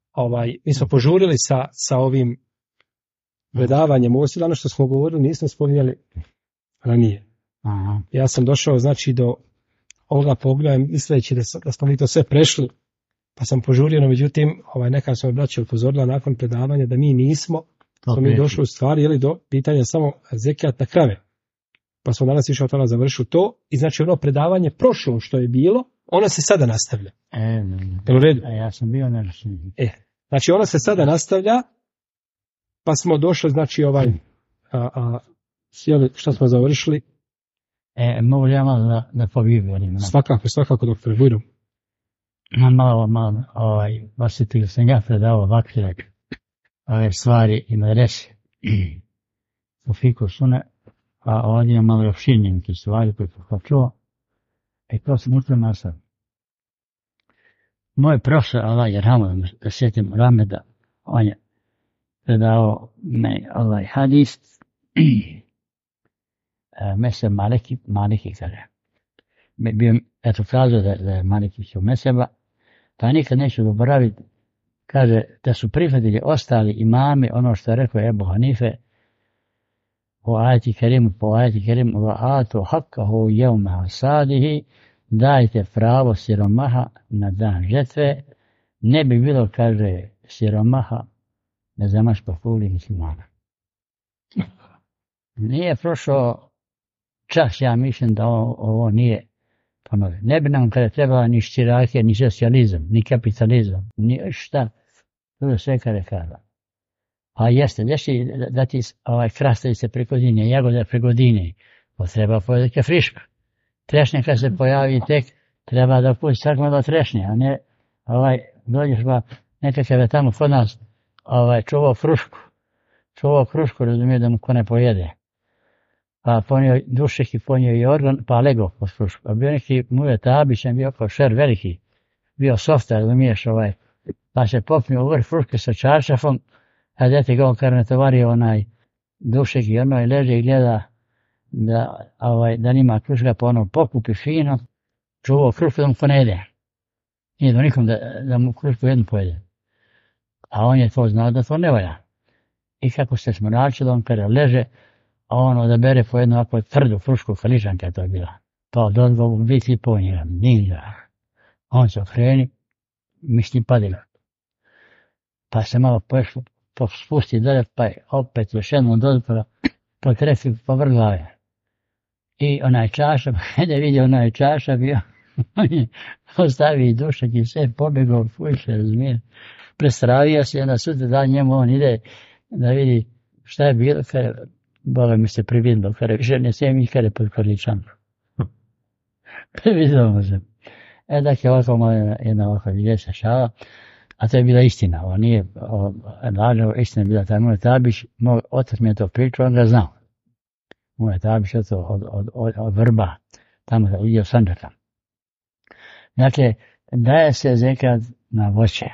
sa ovim predavanjem. Ovo je ono što smo govorili, nismo spominjali ranije. Aha. Ja sam došao, do ovoga poglavlja misleći da smo mi to sve prešli, pa sam požurio, no međutim, neka smo braća upozorila nakon predavanja da mi nismo, smo mi došli u stvari do pitanja samo zekijat na krave. Pa smo danas išao tada završiti to i ono predavanje prošlo što je bilo, ono se sada nastavlja. U redu? Ja sam bio nerešen. Ono se sada nastavlja, pa smo došli, što smo završili? Mogu ja malo da povjerim. Svakako, doktor, bujno. Malo, osjetio sam ja predavao ovakve ove stvari i medrese u fiku sune, a ovdje imam malo opširnije neke stvari koje sam čuo i to sam učio na sad. Moj profesor, Allah jerhamu, da sjetim Rameda, on je predavao hadis Meseb Maliki kaže. Bio, kazao da je Maliki su Meseba, Pa nikad neću zaboraviti, kaže, da su prihvatili ostali imami ono što je rekao Ebu Hanife, po ajeti kerimu, wa atu haqqahu jevma hasadihi, dajte pravo siromaha na dan žetve, ne bi bilo, kaže, siromaha ne zamaš pokuli muslimana. Nije prošao čas, ja mislim da ovo nije ponovio. Ne bi nam kada trebala ni štirake, ni socijalizam, ni kapitalizam, ni šta. To je sve kada kada. A jeste, da ti krastavice preko dine, jagode preko dine, pa treba pojeti friška. Trešnja kad se pojavi tek, treba da pusti svak malo trešnje, a ne dođeš pa nekakav je tamo kod nas čuvao krušku, razumije da mu ko ne pojede. Pa ponio dušek i ponio i organ, pa lego pod krušku. A bio neki Mujo Tabić, bio kao šer veliki, bio softa, razumiješ, pa se popnio u vrh kruške sa čaršafom, a dete ga on kar natovario dušek i leže i gleda da nima kruška, pa ono pokupi fino, čuvao krušku da mu ko ne jede. Nije do nikom da mu krušku jednu pojede. A on je to znao da to ne valja. I kako se smračilo, on kada leže, a on odabere po jednu ovako tvrdu krušku, kaližanka je to bila. Pa od odgovu biti po njega, ninja. On se okreni, misli padila. Pa se malo spusti dalje, pa opet još jednom dođe, pa trefi povrh glave. I onaj čaša, kada je vidio onaj čaša bio, on je ostavio dušak i sve pobjegao, fuše, razumije. Prestravio se, onda sutra dan njemu on ide da vidi šta je bilo, kada Boga mi se prividilo, kada više ne smijem i kada pod korličanku. Prividilo mu se. Dakle, ovako jedna ovako vijest šala, a to je bila istina, ovo nije lažno, istina je bila taj Mujo Tabić, moj otac mi je to pričao, on ga znao. Mujo Tabić je to od Vrba, tamo je vidio Sandžaka. Dakle, daje se zekat na voće,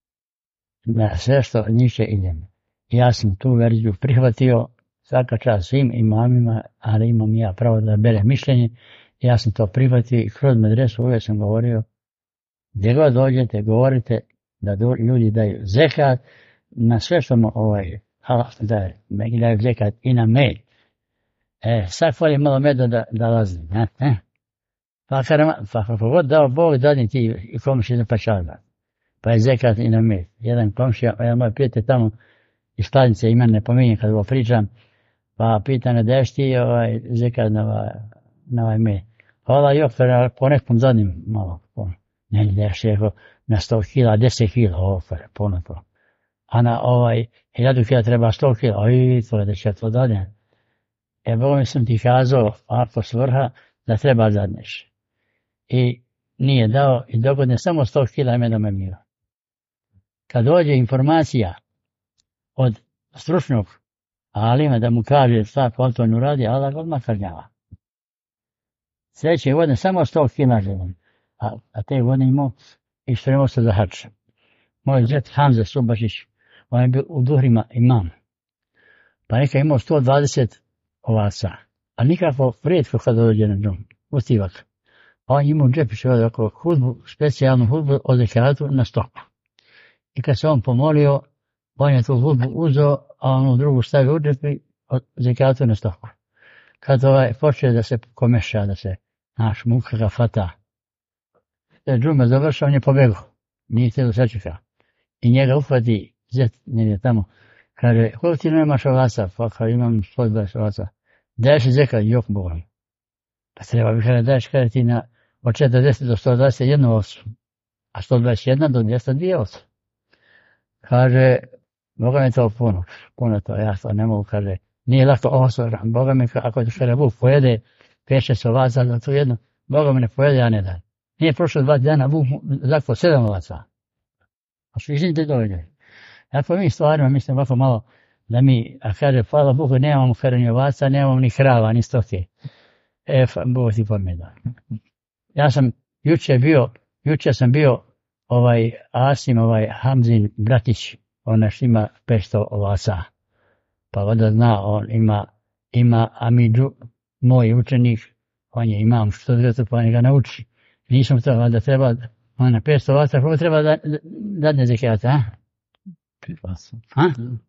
na sve što niče idem. Ja sam tu verziju prihvatio, svaka čast svim imamima, ali imam ja pravo da berem mišljenje. Ja sam to prihvatio i kroz medresu uvijek sam govorio, gdje god dođete, govorite da ljudi daju zekat na sve što mu daje zekat i na med. Sad foli malo meda da lazi. Pa kako god dao Bog, dadni ti i komši za pačalba. Pa je zekat i na med. Jedan komšija, jedan moj prijatelj tamo iz Kladnice, ima ne pominje kad go pričam, pa pita ne daješ ti zekat na ovaj med. Hvala joktor, po nekom zadnjim malo. Ne daješ rekao na 100 kila, 10 kila, puno to. A na 1000 kila treba 100 kila, to je da će to dadne. Boga mi sam ti kazao, ako svrha, da treba zadneš. I nije dao i dogodne samo 100 kila meda me mira. Kad dođe informacija od stručnog alima da mu kaže svako to ne uradi, Allah ga odmah kažnjava. Sljedeće godine samo 100 kila želim, a te godine imao i spremao se za hač. Moj zet Hamza Subašić, on je bio u Duhrima imam. Pa neka imao 120 ovaca, a nikako rijetko kada dođe na džum, ustivak. Pa on imao u džepiću hudbu, specijalnu hudbu o zekatu na stoku. I kad se on pomolio, on je tu hudbu uzeo, a onu drugu stavio u džepi o zekatu na stoku. Kad počeo da se komeša, da se naš muka ga fata, džume završao, on je pobegao, nije htjelo sačeka. I njega uhvati zet, nije tamo, kaže, koliko ti nemaš ovaca? Pa kao imam 120 ovaca. Daješ zekat, jok Bogom. Pa treba bi kada daješ kada ti od 40 do 121 ovcu, a 121 do 202 ovcu. Kaže, Boga mi to puno to, ja to ne mogu, kaže, nije lako osoran, Boga mi ako ti kada Bog pojede 5-6 ovaca za to jedno, Boga mi ne pojede, ja ne dam. Nije prošlo 2 dana, Bog zakpo 7 ovaca. A što izvinite dođe. Ja po ovim stvarima mislim ovako malo da mi, a kaže, hvala Bogu, nemamo ni ovaca, nemamo ni krava, ni stoke. Bog ti pomeda. Ja sam juče sam bio Asim, Hamzin bratić, on naš ima 500 ovaca. Pa voda zna, on ima Amidžu, moj učenik, on je imam što pa ga nauči. Nisam to, da treba Ona 500 ovaca, koliko treba da dadne zekijata, a? 5 ovaca. A?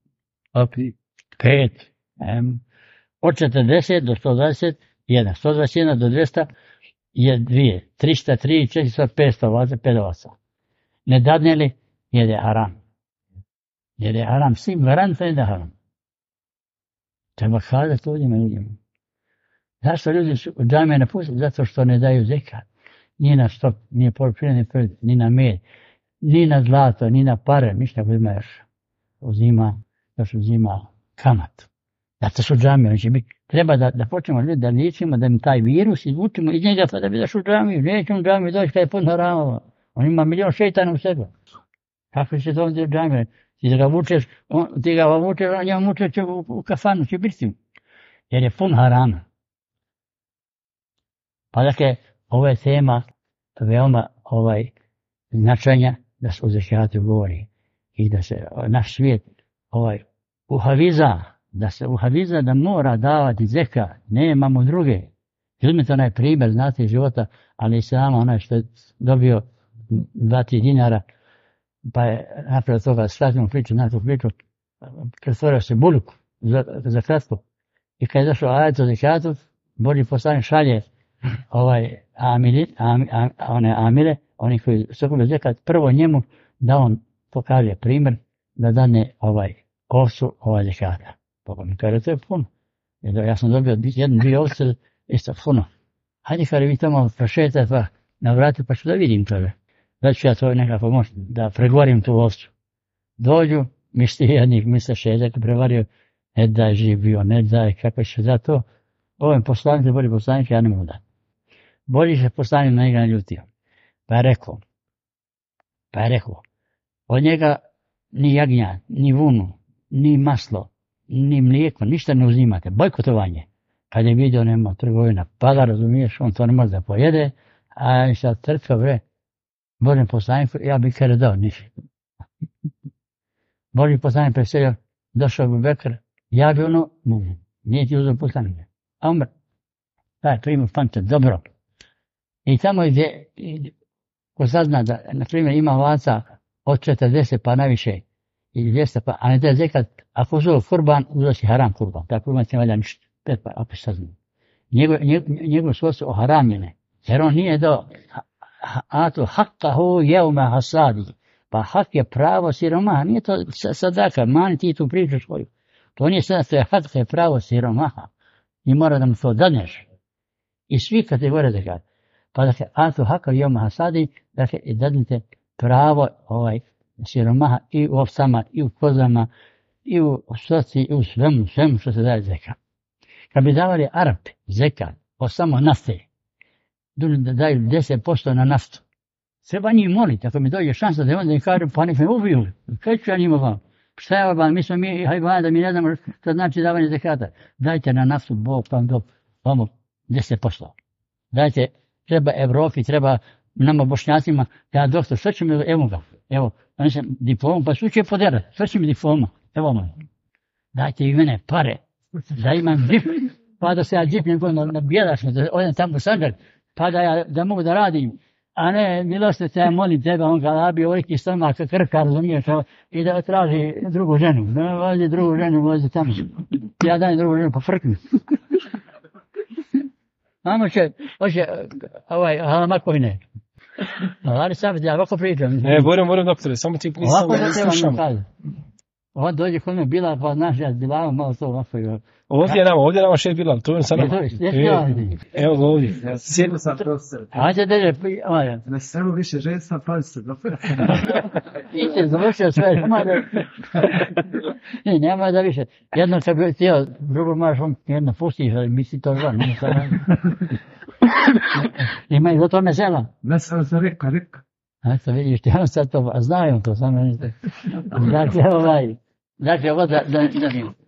5. Od 40 do 121. 121 do 200 je 2. 300, 3, 400, 500 ovaca, 5 ovaca. Ne dadne li, jede haram. Jede haram, svim garantno je da haram. Treba kazati ljudima. Zašto ljudi su džamije napustili? Zato što ne daju zekat. Ni na stop, ni na poljoprivredni proizvod, ni na med, ni na zlato, ni na pare, ništa uzima još uzima kamat. Zato su džamije, znači mi treba da počnemo ljudi da liječimo, da im taj virus izvučimo iz njega pa da bi došli u džamiju. Nećemo u džamiju doći kada je pun haramova. On ima milion šeitana u sebi. Kako će to ovdje u džamiju? Ti ga vučeš, on njemu vučeš u kafanu, će biti. Jer je pun harama. Pa dakle, ova je tema veoma značajna da se o zekijatu govori i da se naš svijet uhaviza da mora davati zekat, nemamo druge. Uzmite onaj primjer, znate iz života, ali i sama onaj što je dobio 2-3 dinara, pa je napravio toga slatnu priču, pretvorio se buluku za kratko. I kad je došao ajet o zekijatu, Božji poslanik šalje amire, oni koji sakupljaju zekat, prvo njemu da on pokaže primjer da dane ovcu zekata. Pa mi kaže, to je puno. Ja sam dobio 1-2 ovce, isto puno. Hajde kada vi tamo prošetate pa navrati pa ću da vidim tebe. Da ću ja to nekako moći da pregovorim tu ovcu. Dođu, misle šezak prevario, ne daj živ bio, ne daj, kako će za to. Ovim poslanicima, Božji poslanik, ja ne mogu dati. Božji se poslanik na njega naljutio. Pa je rekao, od njega ni jagnja, ni vunu, ni maslo, ni mlijeko, ništa ne uzimate, bojkotovanje. Kad je vidio nema trgovina, pada, razumiješ, on to ne može da pojede, a sad crkva, Božji poslanik, ja bih kada dao ništa. Božji poslanik preselio, došao bi Bekr, ja bi nije ti uzeo poslanik. A umr, to ima pamte, dobro. I tamo gdje, ko sazna da, na primjer, ima ovaca od 40 pa najviše, ili 200 pa, a ne da je zekat, ako uzeo kurban, uzeo si haram kurban, tako imate valja ništa, pa opet sazna. Njegov svojstvo oharamljene, jer on nije dao, atu haqqahu jevme hasadi, pa hak je pravo siromaha, nije to sadaka, mani ti tu priču svoju. To nije sada, to je hak je pravo siromaha. I mora da mu to dadneš. I svi kategorije zekat. Pa dakle, atu haka jevme hasadi, dakle, i dadnite pravo siromaha i u ovcama, i u kozama, i u stoci, i u svemu što se daje zekat. Kad bi davali Arapi zekat o samo nafte, da daju 10% na naftu, treba njih moliti, ako mi dođe šansa da onda im kažem, pa nek me ubiju, kaj ću ja njima vam? Šta je ovo, mi smo hajbana da mi ne znamo što znači davanje zekata. Dajte na naftu, Bog vam vamo 10%. Dajte, treba Evropi, treba nama Bošnjacima, ja doktor, sve ću mi, evo, ja nisam diplomu, pa su će poderati, sve ću mi diploma, evo man. Dajte i mene pare, da imam džip, pa da se ja džipnem na bijelašno, da odem tamo u Sandžak, pa da mogu da radim. A ne, milosti ja molim tebe, on ga labi oviki stomak, krka, razumiješ, i da traži drugu ženu. Da vozi drugu ženu, vozi tamo. Ja dajem drugu ženu, pa frknu. Mamo hoće halamakovine. Ali sad, ja ovako pričam. Moram doktore, samo ti nisam slušam. On dođe kod me Bilal, pa znaš, ja Bilalom malo to ovako. Ovdje nama šef Bilal, to je sad. Evo ga ovdje. Sjedno sam profesor. Ajde, ne samo više želj sam profesor. Nisi završio sve, nema da više. Jedno kad bi htio, drugo moraš jedno pustiš, ali misli to zvan. Ima i za to mesela. Ne sam za reka. Eto vidiš, ja sad to, znaju to, samo ne. Dakle, ovo da